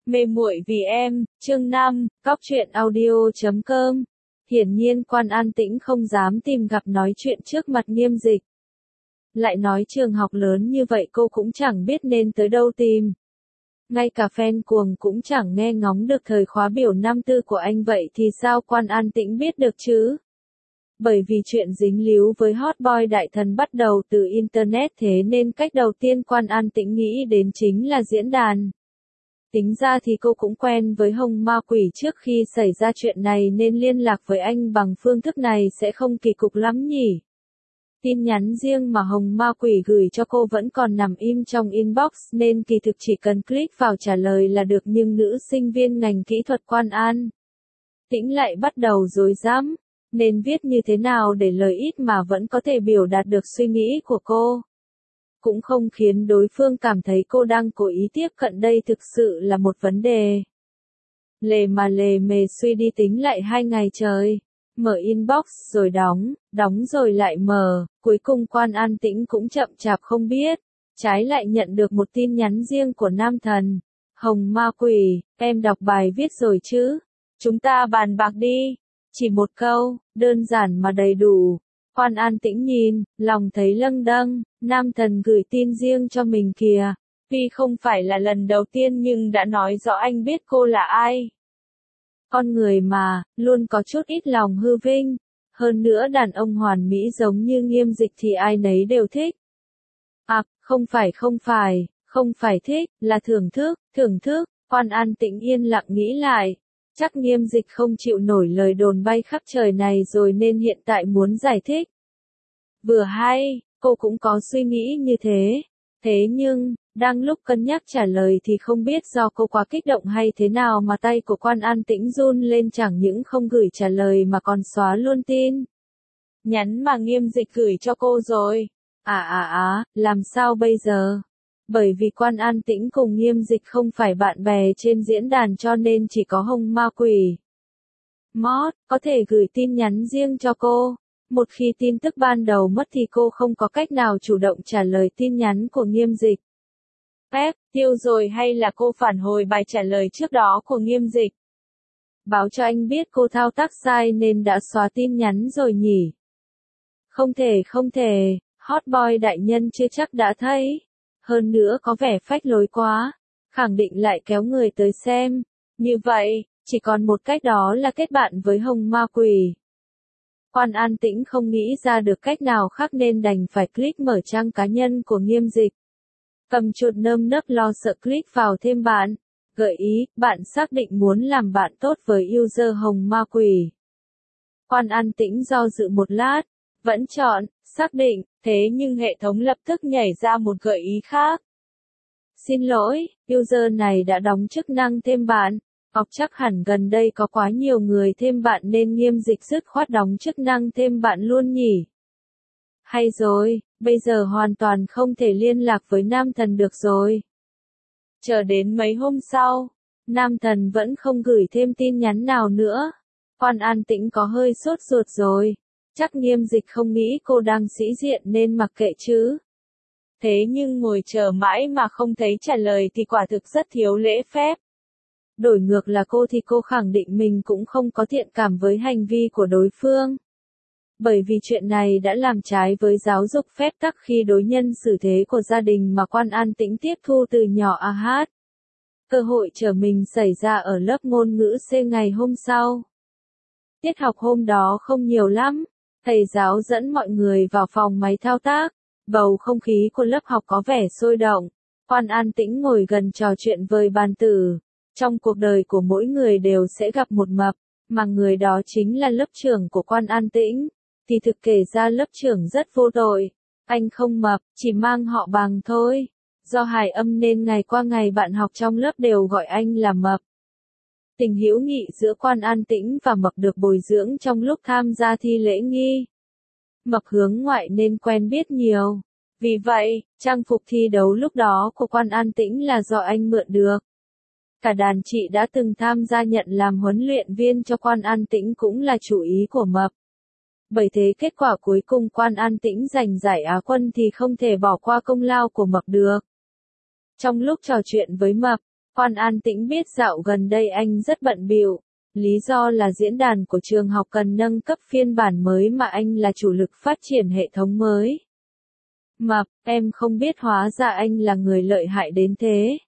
Mê muội vì em, chương 5, Cóc truyện audio.com. Hiển nhiên Quan An Tĩnh không dám tìm gặp nói chuyện trước mặt Nghiêm Dịch. Lại nói trường học lớn như vậy cô cũng chẳng biết nên tới đâu tìm. Ngay cả fan cuồng cũng chẳng nghe ngóng được thời khóa biểu năm tư của anh, vậy thì sao Quan An Tĩnh biết được chứ? Bởi vì chuyện dính líu với hot boy đại thần bắt đầu từ Internet, thế nên cách đầu tiên Quan An Tĩnh nghĩ đến chính là diễn đàn. Tính ra thì cô cũng quen với Hồng Ma Quỷ trước khi xảy ra chuyện này nên liên lạc với anh bằng phương thức này sẽ không kỳ cục lắm nhỉ. Tin nhắn riêng mà Hồng Ma Quỷ gửi cho cô vẫn còn nằm im trong inbox nên kỳ thực chỉ cần click vào trả lời là được, nhưng nữ sinh viên ngành kỹ thuật Quan An Tĩnh lại bắt đầu rối rắm, nên viết như thế nào để lời ít mà vẫn có thể biểu đạt được suy nghĩ của cô. Cũng không khiến đối phương cảm thấy cô đang cố ý tiếp cận, đây thực sự là một vấn đề. Lề mề suy đi tính lại 2 ngày trời. Mở inbox rồi đóng rồi lại mở, cuối cùng Quan An Tĩnh cũng chậm chạp không biết. Trái lại nhận được một tin nhắn riêng của nam thần. Hồng Ma Quỷ, em đọc bài viết rồi chứ? Chúng ta bàn bạc đi. Chỉ một câu, đơn giản mà đầy đủ. Quan An Tĩnh nhìn, lòng thấy lâng đâng, nam thần gửi tin riêng cho mình kìa. Tuy không phải là lần đầu tiên nhưng đã nói rõ anh biết cô là ai. Con người mà, luôn có chút ít lòng hư vinh. Hơn nữa đàn ông hoàn mỹ giống như Nghiêm Dịch thì ai nấy đều thích. À, không phải thích, là thưởng thức. Quan An Tĩnh yên lặng nghĩ lại. Chắc Nghiêm Dịch không chịu nổi lời đồn bay khắp trời này rồi nên hiện tại muốn giải thích. Vừa hay, cô cũng có suy nghĩ như thế. Thế nhưng, đang lúc cân nhắc trả lời thì không biết do cô quá kích động hay thế nào mà tay của Quan An Tĩnh run lên, chẳng những không gửi trả lời mà còn xóa luôn tin nhắn mà Nghiêm Dịch gửi cho cô rồi. Làm sao bây giờ? Bởi vì Quan An Tĩnh cùng Nghiêm Dịch không phải bạn bè trên diễn đàn cho nên chỉ có Hồng Ma Quỷ Mod có thể gửi tin nhắn riêng cho cô. Một khi tin tức ban đầu mất thì cô không có cách nào chủ động trả lời tin nhắn của Nghiêm Dịch. Tiêu rồi hay là cô phản hồi bài trả lời trước đó của Nghiêm Dịch? Báo cho anh biết cô thao tác sai nên đã xóa tin nhắn rồi nhỉ? Không thể, hot boy đại nhân chưa chắc đã thấy. Hơn nữa có vẻ phách lối quá, khẳng định lại kéo người tới xem. Như vậy, chỉ còn một cách, đó là kết bạn với Hồng Ma Quỷ. Quan An Tĩnh không nghĩ ra được cách nào khác nên đành phải click mở trang cá nhân của Nghiêm Dịch. Cầm chuột nơm nớp lo sợ click vào thêm bạn. Gợi ý, bạn xác định muốn làm bạn tốt với user Hồng Ma Quỷ. Quan An Tĩnh do dự một lát, vẫn chọn xác định, thế nhưng hệ thống lập tức nhảy ra một gợi ý khác. Xin lỗi, user này đã đóng chức năng thêm bạn. Chắc hẳn gần đây có quá nhiều người thêm bạn nên Nghiêm Dịch dứt khoát đóng chức năng thêm bạn luôn nhỉ. Hay rồi, bây giờ hoàn toàn không thể liên lạc với nam thần được rồi. Chờ đến mấy hôm sau, nam thần vẫn không gửi thêm tin nhắn nào nữa. Quan An Tĩnh có hơi sốt ruột rồi. Chắc Nghiêm Dịch không nghĩ cô đang sĩ diện nên mặc kệ chứ. Thế nhưng ngồi chờ mãi mà không thấy trả lời thì quả thực rất thiếu lễ phép. Đổi ngược là cô thì cô khẳng định mình cũng không có thiện cảm với hành vi của đối phương. Bởi vì chuyện này đã làm trái với giáo dục phép tắc khi đối nhân xử thế của gia đình mà Quan An Tĩnh tiếp thu từ nhỏ hát. Cơ hội trở mình xảy ra ở lớp ngôn ngữ C ngày hôm sau. Tiết học hôm đó không nhiều lắm. Thầy giáo dẫn mọi người vào phòng máy thao tác. Bầu không khí của lớp học có vẻ sôi động. Quan An Tĩnh ngồi gần trò chuyện với bàn tử. Trong cuộc đời của mỗi người đều sẽ gặp một mập, mà người đó chính là lớp trưởng của Quan An Tĩnh. Thì thực kể ra lớp trưởng rất vô tội. Anh không mập, chỉ mang họ Bằng thôi. Do hài âm nên ngày qua ngày bạn học trong lớp đều gọi anh là mập. Tình hữu nghị giữa Quan An Tĩnh và mập được bồi dưỡng trong lúc tham gia thi lễ nghi. Mập hướng ngoại nên quen biết nhiều. Vì vậy, trang phục thi đấu lúc đó của Quan An Tĩnh là do anh mượn được. Cả đàn chị đã từng tham gia nhận làm huấn luyện viên cho Quan An Tĩnh cũng là chủ ý của mập. Bởi thế kết quả cuối cùng Quan An Tĩnh giành giải Á quân thì không thể bỏ qua công lao của mập được. Trong lúc trò chuyện với mập, Quan An Tĩnh biết dạo gần đây anh rất bận bịu. Lý do là diễn đàn của trường học cần nâng cấp phiên bản mới mà anh là chủ lực phát triển hệ thống mới. Mập, em không biết hóa ra anh là người lợi hại đến thế.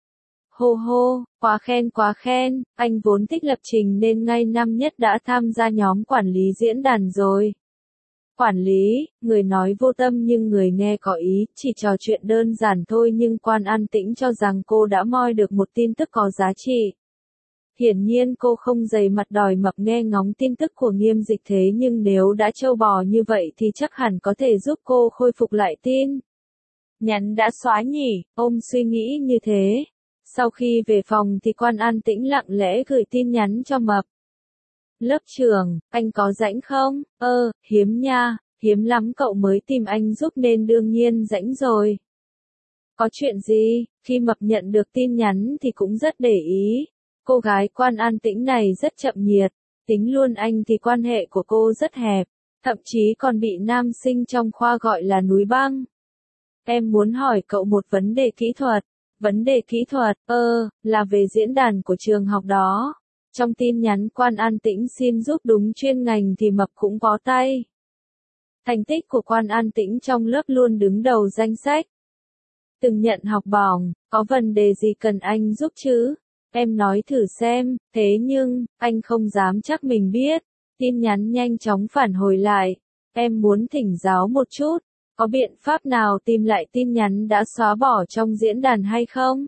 Hô hô, quá khen, anh vốn thích lập trình nên ngay năm nhất đã tham gia nhóm quản lý diễn đàn rồi. Quản lý, người nói vô tâm nhưng người nghe có ý, chỉ trò chuyện đơn giản thôi nhưng Quan An Tĩnh cho rằng cô đã moi được một tin tức có giá trị. Hiển nhiên cô không dày mặt đòi mập nghe ngóng tin tức của Nghiêm Dịch thế nhưng nếu đã trâu bò như vậy thì chắc hẳn có thể giúp cô khôi phục lại tin nhắn đã xóa nhỉ, ôm suy nghĩ như thế. Sau khi về phòng thì Quan An Tĩnh lặng lẽ gửi tin nhắn cho mập. Lớp trưởng, anh có rảnh không? Hiếm nha, hiếm lắm cậu mới tìm anh giúp nên đương nhiên rảnh rồi. Có chuyện gì? Khi mập nhận được tin nhắn thì cũng rất để ý. Cô gái Quan An Tĩnh này rất chậm nhiệt, tính luôn anh thì quan hệ của cô rất hẹp, thậm chí còn bị nam sinh trong khoa gọi là núi băng. Em muốn hỏi cậu một vấn đề kỹ thuật. Vấn đề kỹ thuật, là về diễn đàn của trường học đó. Trong tin nhắn Quan An Tĩnh xin giúp đúng chuyên ngành thì mập cũng bó tay. Thành tích của Quan An Tĩnh trong lớp luôn đứng đầu danh sách. Từng nhận học bổng, có vấn đề gì cần anh giúp chứ? Em nói thử xem, thế nhưng, anh không dám chắc mình biết. Tin nhắn nhanh chóng phản hồi lại. Em muốn thỉnh giáo một chút. Có biện pháp nào tìm lại tin nhắn đã xóa bỏ trong diễn đàn hay không?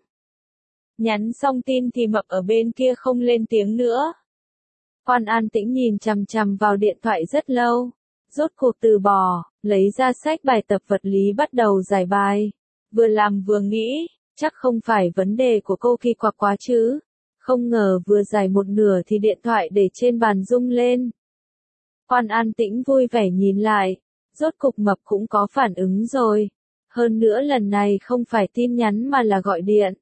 Nhắn xong tin thì mập ở bên kia không lên tiếng nữa. Quan An Tĩnh nhìn chằm chằm vào điện thoại rất lâu. Rốt cuộc từ bỏ, lấy ra sách bài tập vật lý bắt đầu giải bài. Vừa làm vừa nghĩ, chắc không phải vấn đề của cô kỳ quặc quá chứ. Không ngờ vừa giải một nửa thì điện thoại để trên bàn rung lên. Quan An Tĩnh vui vẻ nhìn lại. Rốt cục mập cũng có phản ứng rồi. Hơn nữa lần này không phải tin nhắn mà là gọi điện.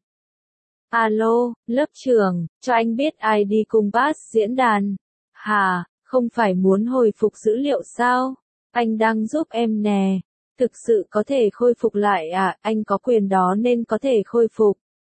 Alo, lớp trưởng, cho anh biết ID cùng pass diễn đàn. Hà, không phải muốn hồi phục dữ liệu sao? Anh đang giúp em nè. Thực sự có thể khôi phục lại à? Anh có quyền đó nên có thể khôi phục.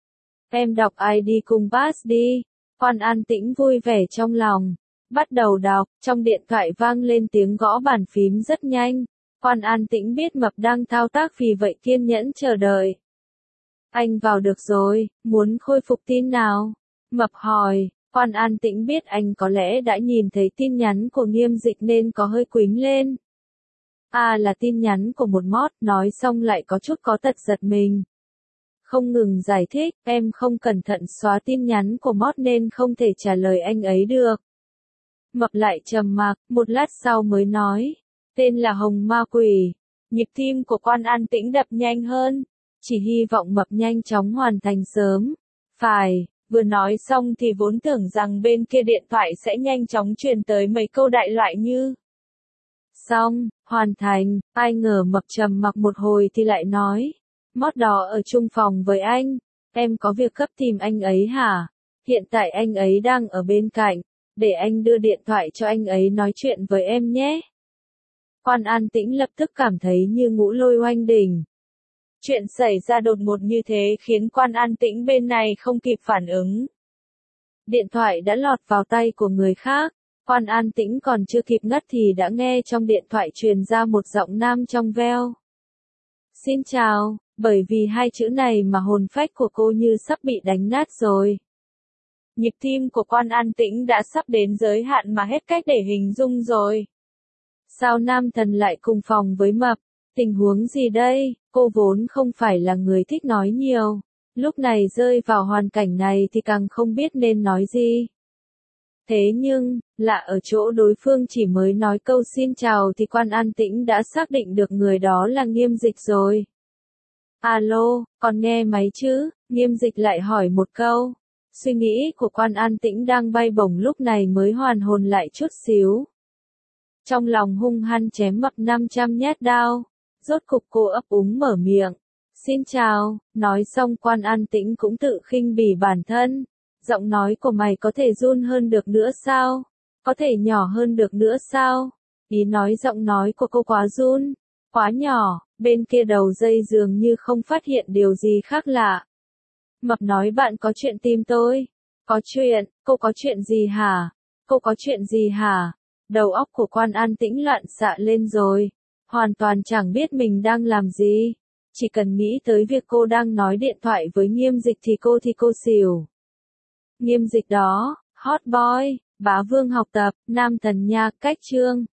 Em đọc ID cùng pass đi. Quan An Tĩnh vui vẻ trong lòng. Bắt đầu đọc, trong điện thoại vang lên tiếng gõ bàn phím rất nhanh. Quan An Tĩnh biết mập đang thao tác vì vậy kiên nhẫn chờ đợi. Anh vào được rồi, muốn khôi phục tin nào? Mập hỏi, Quan An Tĩnh biết anh có lẽ đã nhìn thấy tin nhắn của Nghiêm Dịch nên có hơi quính lên. Là tin nhắn của một mod, nói xong lại có chút có tật giật mình. Không ngừng giải thích, em không cẩn thận xóa tin nhắn của mod nên không thể trả lời anh ấy được. Mập lại trầm mặc, một lát sau mới nói, tên là Hồng Ma Quỷ. Nhịp tim của Quan An Tĩnh đập nhanh hơn, chỉ hy vọng mập nhanh chóng hoàn thành sớm. Phải, vừa nói xong thì vốn tưởng rằng bên kia điện thoại sẽ nhanh chóng truyền tới mấy câu đại loại như xong, hoàn thành, ai ngờ mập trầm mặc một hồi thì lại nói, mod đó ở chung phòng với anh, em có việc gấp tìm anh ấy hả? Hiện tại anh ấy đang ở bên cạnh, để anh đưa điện thoại cho anh ấy nói chuyện với em nhé. Quan An Tĩnh lập tức cảm thấy như ngũ lôi oanh đỉnh. Chuyện xảy ra đột ngột như thế khiến Quan An Tĩnh bên này không kịp phản ứng. Điện thoại đã lọt vào tay của người khác. Quan An Tĩnh còn chưa kịp ngất thì đã nghe trong điện thoại truyền ra một giọng nam trong veo. Xin chào, bởi vì hai chữ này mà hồn phách của cô như sắp bị đánh nát rồi. Nhịp tim của Quan An Tĩnh đã sắp đến giới hạn mà hết cách để hình dung rồi. Sao nam thần lại cùng phòng với mập? Tình huống gì đây? Cô vốn không phải là người thích nói nhiều. Lúc này rơi vào hoàn cảnh này thì càng không biết nên nói gì. Thế nhưng, lạ ở chỗ đối phương chỉ mới nói câu xin chào thì Quan An Tĩnh đã xác định được người đó là Nghiêm Dịch rồi. Alo, còn nghe máy chứ? Nghiêm Dịch lại hỏi một câu. Suy nghĩ của Quan An Tĩnh đang bay bổng lúc này mới hoàn hồn lại chút xíu. Trong lòng hung hăng chém mập 500 nhát đao. Rốt cục cô ấp úng mở miệng. Xin chào, nói xong Quan An Tĩnh cũng tự khinh bỉ bản thân. Giọng nói của mày có thể run hơn được nữa sao? Có thể nhỏ hơn được nữa sao? Ý nói giọng nói của cô quá run, quá nhỏ, bên kia đầu dây dường như không phát hiện điều gì khác lạ. Mập nói bạn có chuyện tìm tôi. Có chuyện, cô có chuyện gì hả? Cô có chuyện gì hả? Đầu óc của Quan An Tĩnh loạn xạ lên rồi. Hoàn toàn chẳng biết mình đang làm gì. Chỉ cần nghĩ tới việc cô đang nói điện thoại với Nghiêm Dịch thì cô xỉu. Nghiêm Dịch đó, hot boy, bá vương học tập, nam thần nha, cách chương.